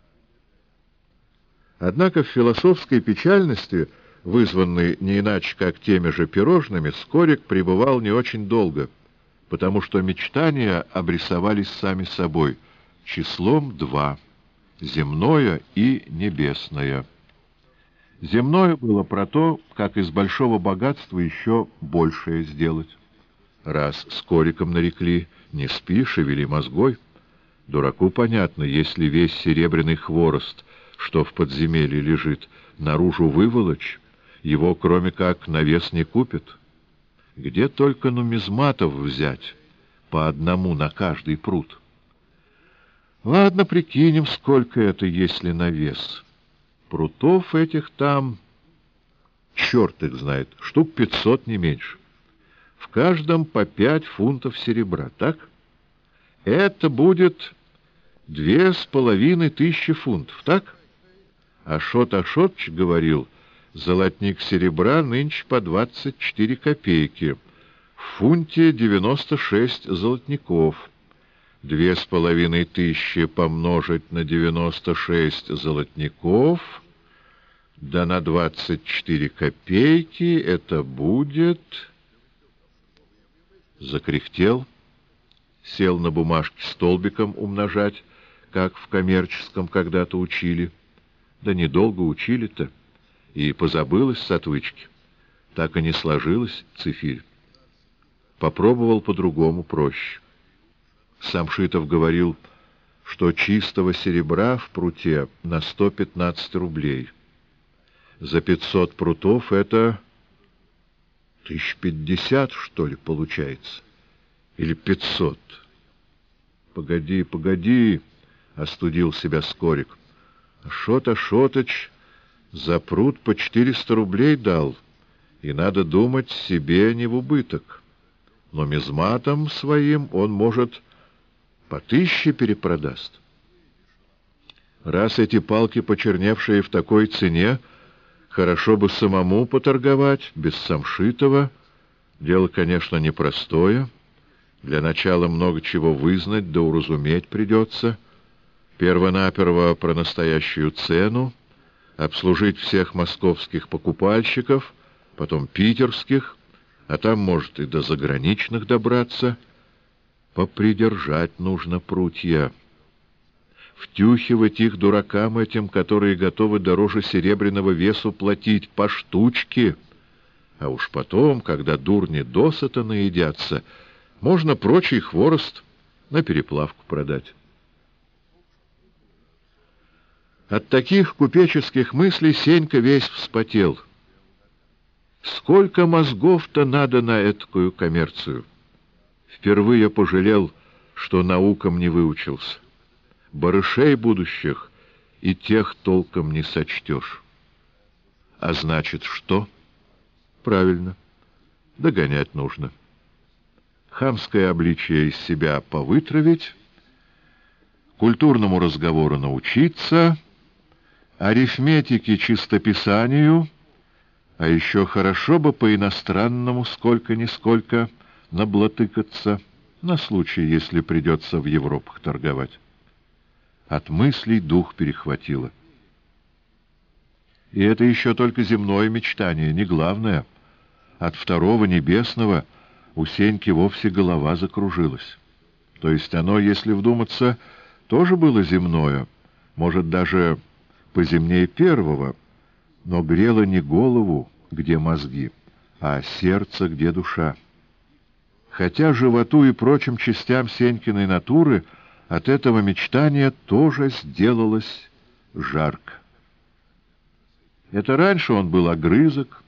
Однако в философской печальности, вызванной не иначе как теми же пирожными, Скорик пребывал не очень долго, потому что мечтания обрисовались сами собой, числом 2 — земное и небесное. Земное было про то, как из большого богатства еще большее сделать. Раз Скориком нарекли: не спи, шевели мозгой. Дураку понятно, если весь серебряный хворост, что в подземелье лежит, наружу выволочь, его кроме как на вес не купят. Где только нумизматов взять по одному на каждый пруд? Ладно, прикинем, сколько это, если на вес. Прутов этих там, черт их знает, штук 500, не меньше. В каждом по 5 фунтов серебра, так? Это будет 2500 фунтов, так? Ашот Ашотович говорил, золотник серебра нынче по 24 копейки, в фунте 96 золотников. 2500 помножить на 96 золотников, да на 24 копейки, это будет... Закряхтел, сел на бумажке столбиком умножать, как в коммерческом когда-то учили. Да недолго учили-то, и позабылось с отвычки. Так и не сложилось цифирь. Попробовал по-другому, проще. Самшитов говорил, что чистого серебра в пруте на 115 рублей. За 500 прутов это 1050, что ли, получается? Или 500? Погоди, погоди, остудил себя Скорик. Ашот Ашотыч за прут по 400 рублей дал, и надо думать себе не в убыток. Но мизматом своим он, может, по 1000 перепродаст. Раз эти палки, почерневшие в такой цене, хорошо бы самому поторговать, без Самшитова. Дело, конечно, непростое. Для начала много чего вызнать да уразуметь придется. Первонаперво про настоящую цену, обслужить всех московских покупальщиков, потом питерских, а там, может, и до заграничных добраться. Попридержать нужно прутья. Втюхивать их дуракам этим, которые готовы дороже серебряного весу платить по штучке. А уж потом, когда дурни досыта наедятся, можно прочий хворост на переплавку продать. От таких купеческих мыслей Сенька весь вспотел. Сколько мозгов-то надо на эткую коммерцию? Впервые пожалел, что наукам не выучился. Барышей будущих и тех толком не сочтешь. А значит, что? Правильно, догонять нужно. хамское обличие из себя повытравить, культурному разговору научиться, арифметике, чистописанию, а еще хорошо бы по-иностранному сколько-нисколько наблатыкаться, на случай, если придется в Европах торговать. От мыслей дух перехватило. И это еще только земное мечтание, не главное. От второго небесного у Сеньки вовсе голова закружилась. То есть оно, если вдуматься, тоже было земное, может, даже поземнее первого, но грело не голову, где мозги, а сердце, где душа. Хотя животу и прочим частям Сенькиной натуры от этого мечтания тоже сделалось жарко. Это раньше он был огрызок,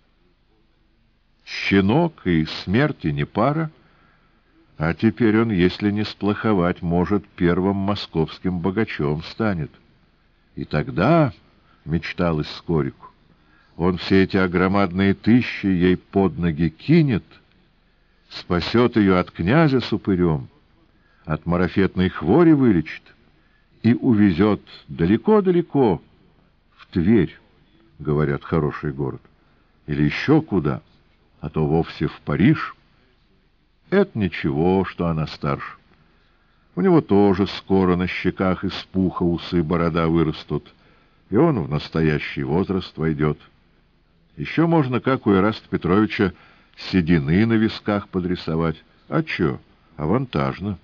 щенок и смерти не пара, а теперь он, если не сплоховать, может, первым московским богачом станет. И тогда, мечталось Скорику, он все эти огромадные тысячи ей под ноги кинет, спасет ее от князя с упырем, от марафетной хвори вылечит и увезет далеко-далеко, в Тверь, говорят, хороший город, или еще куда, а то вовсе в Париж. Это ничего, что она старше. У него тоже скоро на щеках из пуха усы борода вырастут, и он в настоящий возраст войдет. Еще можно, как у Ираста Петровича, седины на висках подрисовать. А чё? Авантажно.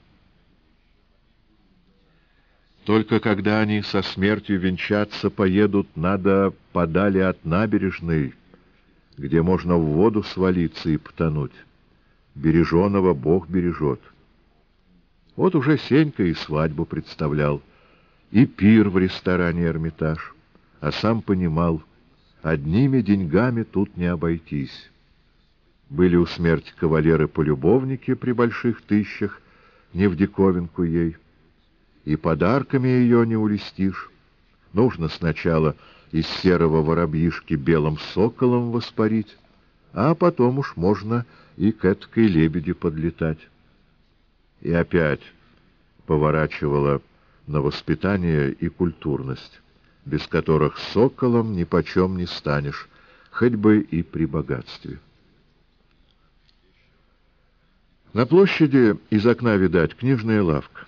Только когда они со смертью венчаться поедут, надо подали от набережной, где можно в воду свалиться и потонуть. Береженого Бог бережет. Вот уже Сенька и свадьбу представлял, и пир в ресторане «Эрмитаж», а сам понимал, одними деньгами тут не обойтись. Были у смерти кавалеры-полюбовники при больших тысячах, не в диковинку ей. И подарками ее не улестишь. Нужно сначала из серого воробьишки белым соколом воспарить, а потом уж можно и к эткой лебеди подлетать. И опять поворачивала на воспитание и культурность, без которых соколом нипочем не станешь, хоть бы и при богатстве. На площади из окна видать книжная лавка.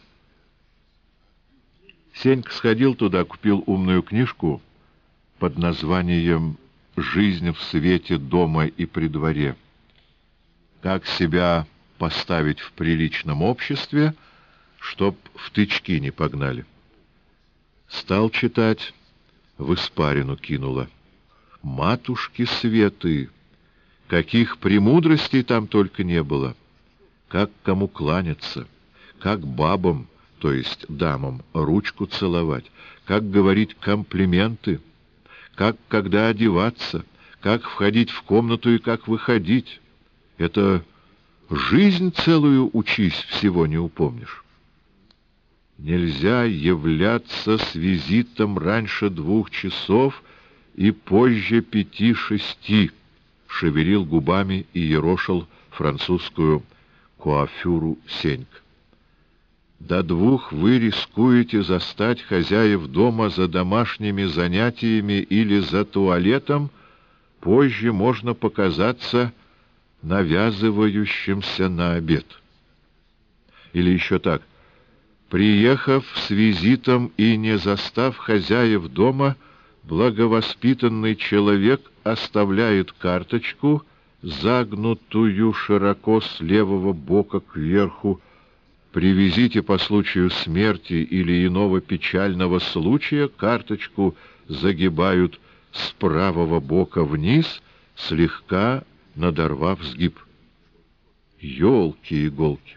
Сенька сходил туда, купил умную книжку под названием «Жизнь в свете дома и при дворе». Как себя поставить в приличном обществе, чтоб в тычки не погнали. Стал читать, в испарину кинуло. Матушки Светы! Каких премудростей там только не было! Как кому кланяться, как бабам, то есть дамам, ручку целовать, как говорить комплименты, как когда одеваться, как входить в комнату и как выходить. Это жизнь целую учись, всего не упомнишь. Нельзя являться с визитом раньше 2 часов и позже 5-6, шевелил губами и ерошил французскую куафюру Сенька. До 2 вы рискуете застать хозяев дома за домашними занятиями или за туалетом, позже можно показаться навязывающимся на обед. Или еще так. Приехав с визитом и не застав хозяев дома, благовоспитанный человек оставляет карточку, загнутую широко с левого бока кверху. Привезите по случаю смерти или иного печального случая, карточку загибают с правого бока вниз, слегка надорвав сгиб. Ёлки-иголки!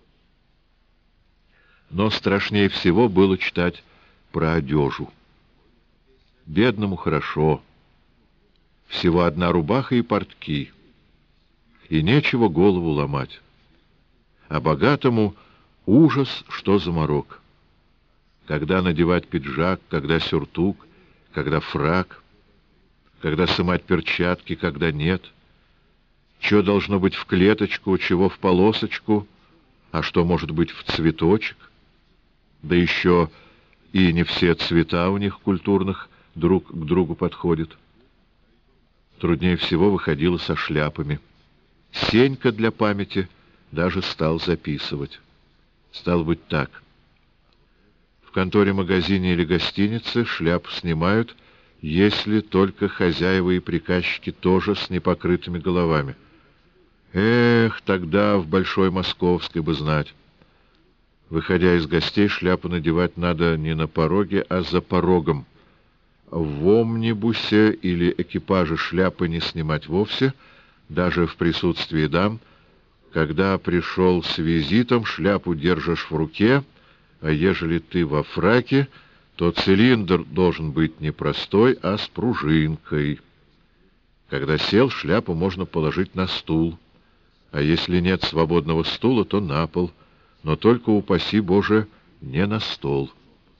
Но страшнее всего было читать про одежу. Бедному хорошо. Всего 1 рубаха и портки. И нечего голову ломать. А богатому ужас, что заморок. Когда надевать пиджак, когда сюртук, когда фрак, когда сымать перчатки, когда нет. Чего должно быть в клеточку, чего в полосочку, а что может быть в цветочек. Да еще и не все цвета у них культурных друг к другу подходят. Труднее всего выходило со шляпами. Сенька для памяти даже стал записывать. Стало быть так. В конторе, магазине или гостинице шляпу снимают, если только хозяева и приказчики тоже с непокрытыми головами. Эх, тогда в Большой Московской бы знать. Выходя из гостей, шляпу надевать надо не на пороге, а за порогом. В омнибусе или экипаже шляпы не снимать вовсе, даже в присутствии дам. Когда пришел с визитом, шляпу держишь в руке, а ежели ты во фраке, то цилиндр должен быть не простой, а с пружинкой. Когда сел, шляпу можно положить на стул, а если нет свободного стула, то на пол, но только, упаси Боже, не на стол.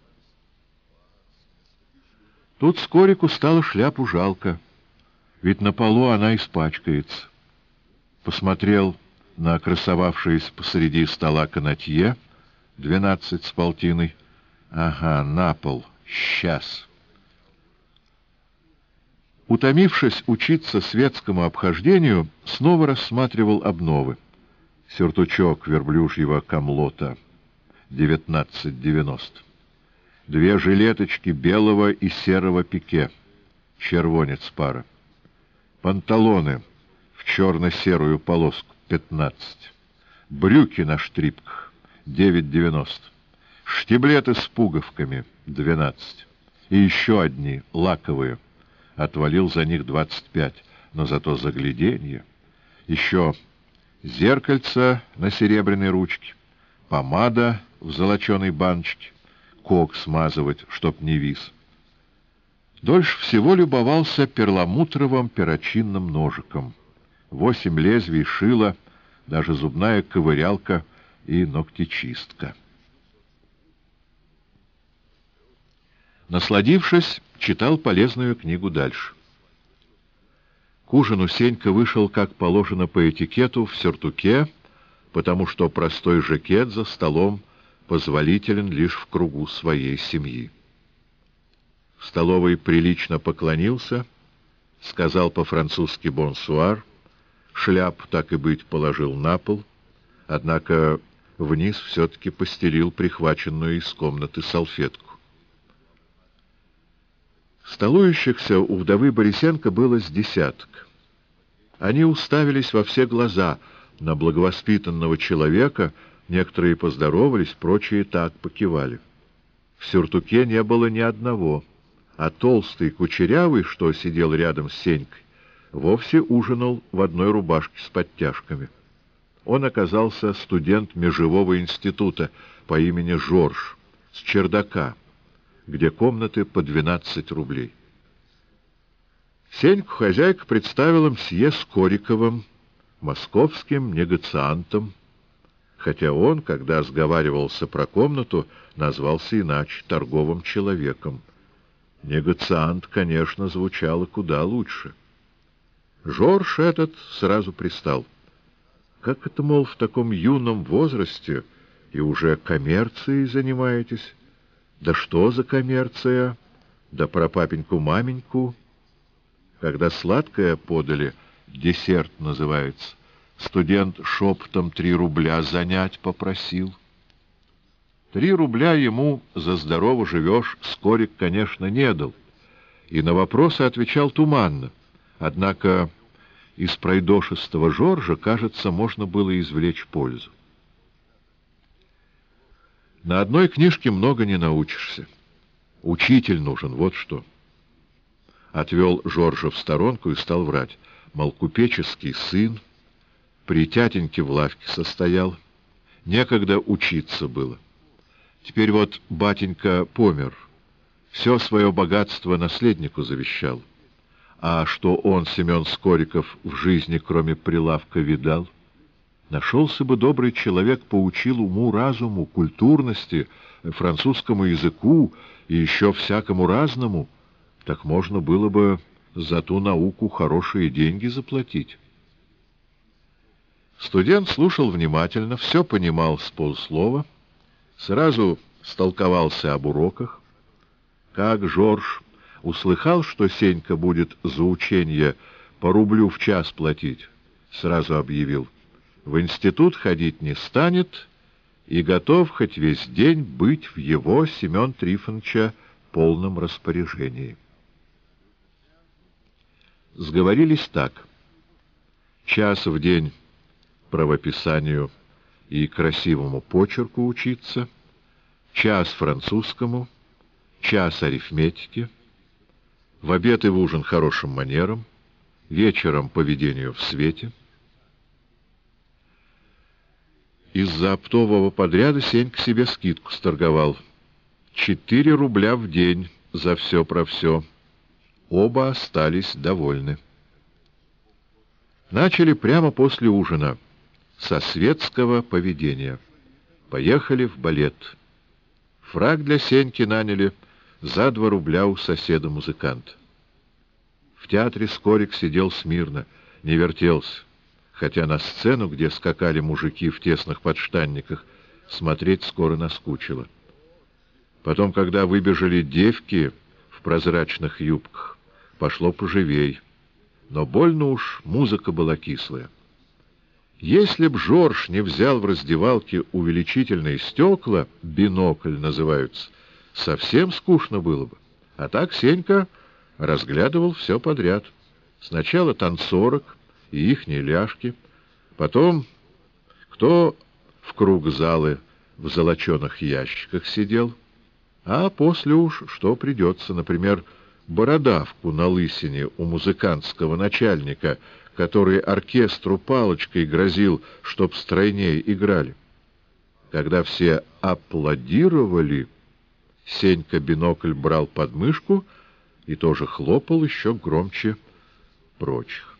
Тут Скорику стало шляпу жалко, ведь на полу она испачкается. Посмотрел на красовавшееся посреди стола канатье, 12 с полтиной. Ага, на пол, сейчас. Утомившись учиться светскому обхождению, снова рассматривал обновы. Сюртучок верблюжьего камлота, 19,90. 2 жилеточки белого и серого пике, червонец пара. Панталоны в черно-серую полоску, 15. Брюки на штрипках, 9,90. Штиблеты с пуговками, 12. И еще одни, лаковые. Отвалил за них 25, но зато загляденье. Еще зеркальце на серебряной ручке, помада в золоченой баночке, кок смазывать, чтоб не вис. Дольше всего любовался перламутровым перочинным ножиком. 8 лезвий, шило, даже зубная ковырялка и ногтечистка. Насладившись, читал полезную книгу дальше. К ужину Сенька вышел, как положено по этикету, в сюртуке, потому что простой жакет за столом позволителен лишь в кругу своей семьи. В столовой прилично поклонился, сказал по-французски «бонсуар», шляпу, так и быть, положил на пол, однако вниз все-таки постелил прихваченную из комнаты салфетку. Столующихся у вдовы Борисенко было с десяток. Они уставились во все глаза на благовоспитанного человека, некоторые поздоровались, прочие так покивали. В сюртуке не было ни одного, а толстый кучерявый, что сидел рядом с Сенькой, вовсе ужинал в одной рубашке с подтяжками. Он оказался студент Межевого института по имени Жорж, с чердака, где комнаты по 12 рублей. Сеньку хозяйка представила мсье Скориковым, московским негациантом, хотя он, когда сговаривался про комнату, назвался иначе — торговым человеком. Негациант, конечно, звучало куда лучше. Жорж этот сразу пристал. Как это, мол, в таком юном возрасте и уже коммерцией занимаетесь? Да что за коммерция? Да про папеньку-маменьку. Когда сладкое подали, десерт называется, студент шепотом 3 рубля занять попросил. 3 рубля ему за здорово живешь Скорик, конечно, не дал, и на вопросы отвечал туманно. Однако из пройдошистого Жоржа, кажется, можно было извлечь пользу. На одной книжке много не научишься. Учитель нужен, вот что. Отвел Жоржа в сторонку и стал врать. Мол, купеческий сын, при тятеньке в лавке состоял. Некогда учиться было. Теперь вот батенька помер. Все свое богатство наследнику завещал. А что он, Семен Скориков, в жизни, кроме прилавка, видал? Нашелся бы добрый человек, поучил уму-разуму, культурности, французскому языку и еще всякому разному, так можно было бы за ту науку хорошие деньги заплатить. Студент слушал внимательно, все понимал с полслова, сразу столковался об уроках. Как Жорж услыхал, что Сенька будет за ученье по рублю в час платить, сразу объявил: в институт ходить не станет и готов хоть весь день быть в его, Семен Трифоновича, полном распоряжении. Сговорились так: час в день правописанию и красивому почерку учиться, час французскому, час арифметике, в обед и в ужин хорошим манерам, вечером поведению в свете. Из-за оптового подряда Сенька себе скидку сторговал: 4 рубля в день за все про все. Оба остались довольны. Начали прямо после ужина, со светского поведения. Поехали в балет. Фрак для Сеньки наняли за 2 рубля у соседа-музыканта. В театре Скорик сидел смирно, не вертелся, хотя на сцену, где скакали мужики в тесных подштанниках, смотреть скоро наскучило. Потом, когда выбежали девки в прозрачных юбках, пошло поживей. Но больно уж музыка была кислая. Если б Жорж не взял в раздевалке увеличительные стекла, бинокль называются, совсем скучно было бы. А так Сенька разглядывал все подряд. Сначала танцорок и ихние ляжки, потом кто в круг залы в золоченых ящиках сидел, а после уж что придется, например, бородавку на лысине у музыкантского начальника, который оркестру палочкой грозил, чтоб стройнее играли. Когда все аплодировали, Сенька бинокль брал под мышку и тоже хлопал еще громче прочих.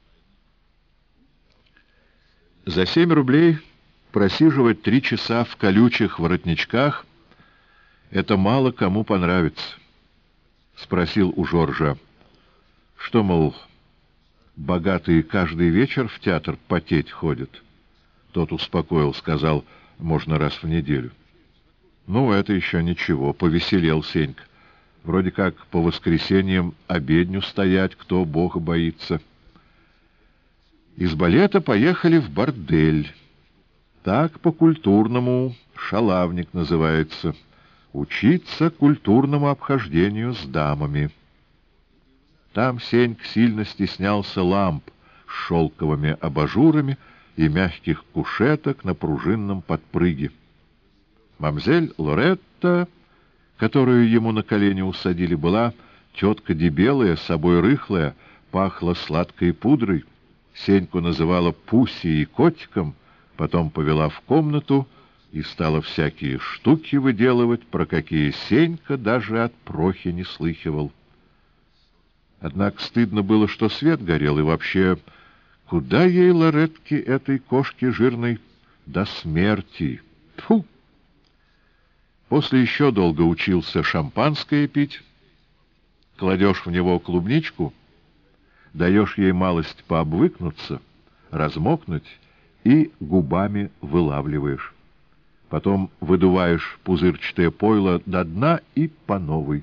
За 7 рублей просиживать 3 часа в колючих воротничках — это мало кому понравится. Спросил у Жоржа: что, мол, богатые каждый вечер в театр потеть ходят? Тот успокоил, сказал: можно раз в неделю. Ну, это еще ничего, повеселел Сенька. Вроде как по воскресеньям обедню стоять, кто Бога боится. Из балета поехали в бордель. Так по-культурному шалавник называется. Учиться культурному обхождению с дамами. Там Сенька сильно стеснялся ламп с шелковыми абажурами и мягких кушеток на пружинном подпрыге. Мамзель Лоретта, которую ему на колени усадили, была тетка дебелая, собой рыхлая, пахла сладкой пудрой. Сеньку называла Пусей и котиком, потом повела в комнату и стала всякие штуки выделывать, про какие Сенька даже от Прохи не слыхивал. Однако стыдно было, что свет горел, и вообще, куда ей, Лоретке, этой кошке жирной, до смерти? Тьфу! После еще долго учился шампанское пить. Кладешь в него клубничку, даешь ей малость пообвыкнуться, размокнуть и губами вылавливаешь. Потом выдуваешь пузырчатое пойло до дна и по новой.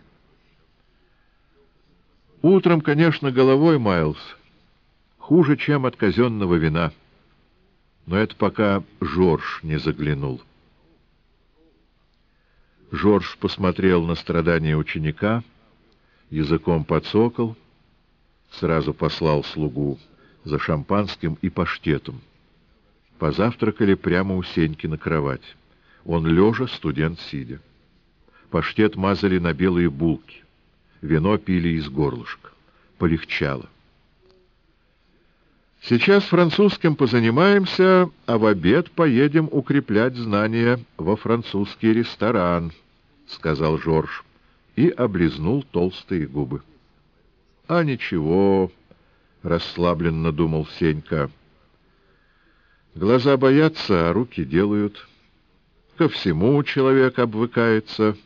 Утром, конечно, головой маялся, хуже, чем от казенного вина. Но это пока Жорж не заглянул. Жорж посмотрел на страдания ученика, языком подсокал, сразу послал слугу за шампанским и паштетом. Позавтракали прямо у Сеньки на кровать. Он лежа, студент сидя. Паштет мазали на белые булки. Вино пили из горлышка. Полегчало. Сейчас французским позанимаемся, а в обед поедем укреплять знания во французский ресторан, — сказал Жорж и облизнул толстые губы. — А ничего, — расслабленно думал Сенька. Глаза боятся, а руки делают. Ко всему человек обвыкается.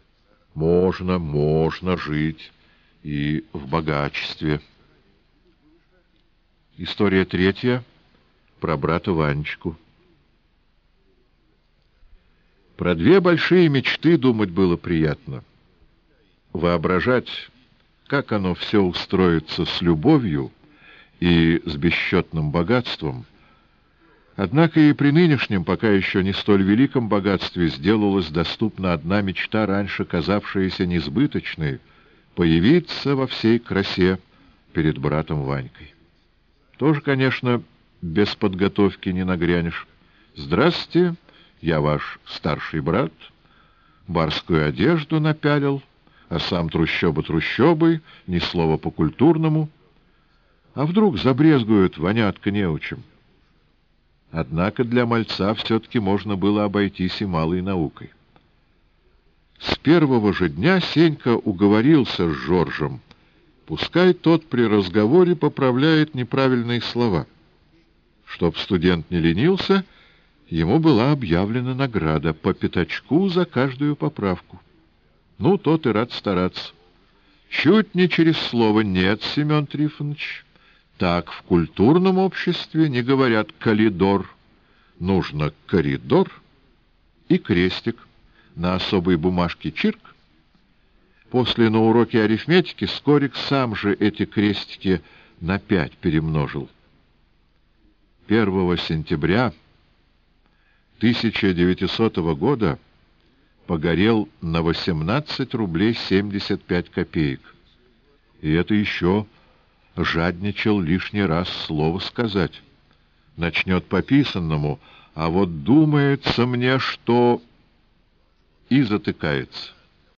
Можно жить и в богачестве. История 3. про брата Ванечку. Про две большие мечты думать было приятно. Воображать, как оно все устроится с любовью и с бесчетным богатством. Однако и при нынешнем, пока еще не столь великом богатстве, сделалась доступна одна мечта, раньше казавшаяся несбыточной — появиться во всей красе перед братом Ванькой. Тоже, конечно, без подготовки не нагрянешь. «Здравствуйте, я ваш старший брат», барскую одежду напялил, а сам трущоба трущобой, ни слова по-культурному. А вдруг забрезгуют вонятка неучим? Однако для мальца все-таки можно было обойтись и малой наукой. С первого же дня Сенька уговорился с Жоржем, пускай тот при разговоре поправляет неправильные слова. Чтоб студент не ленился, ему была объявлена награда по пятачку за каждую поправку. Ну, тот и рад стараться. Чуть не через слово «нет», Семен Трифонович. Так в культурном обществе не говорят «коридор». Нужно «коридор» и крестик. На особой бумажке чирк. После на уроке арифметики Скорик сам же эти крестики на 5 перемножил. 1 сентября 1900 года погорел на 18 рублей 75 копеек. И это еще жадничал лишний раз слово сказать. Начнет по писанному, а вот думается мне, что... и затыкается.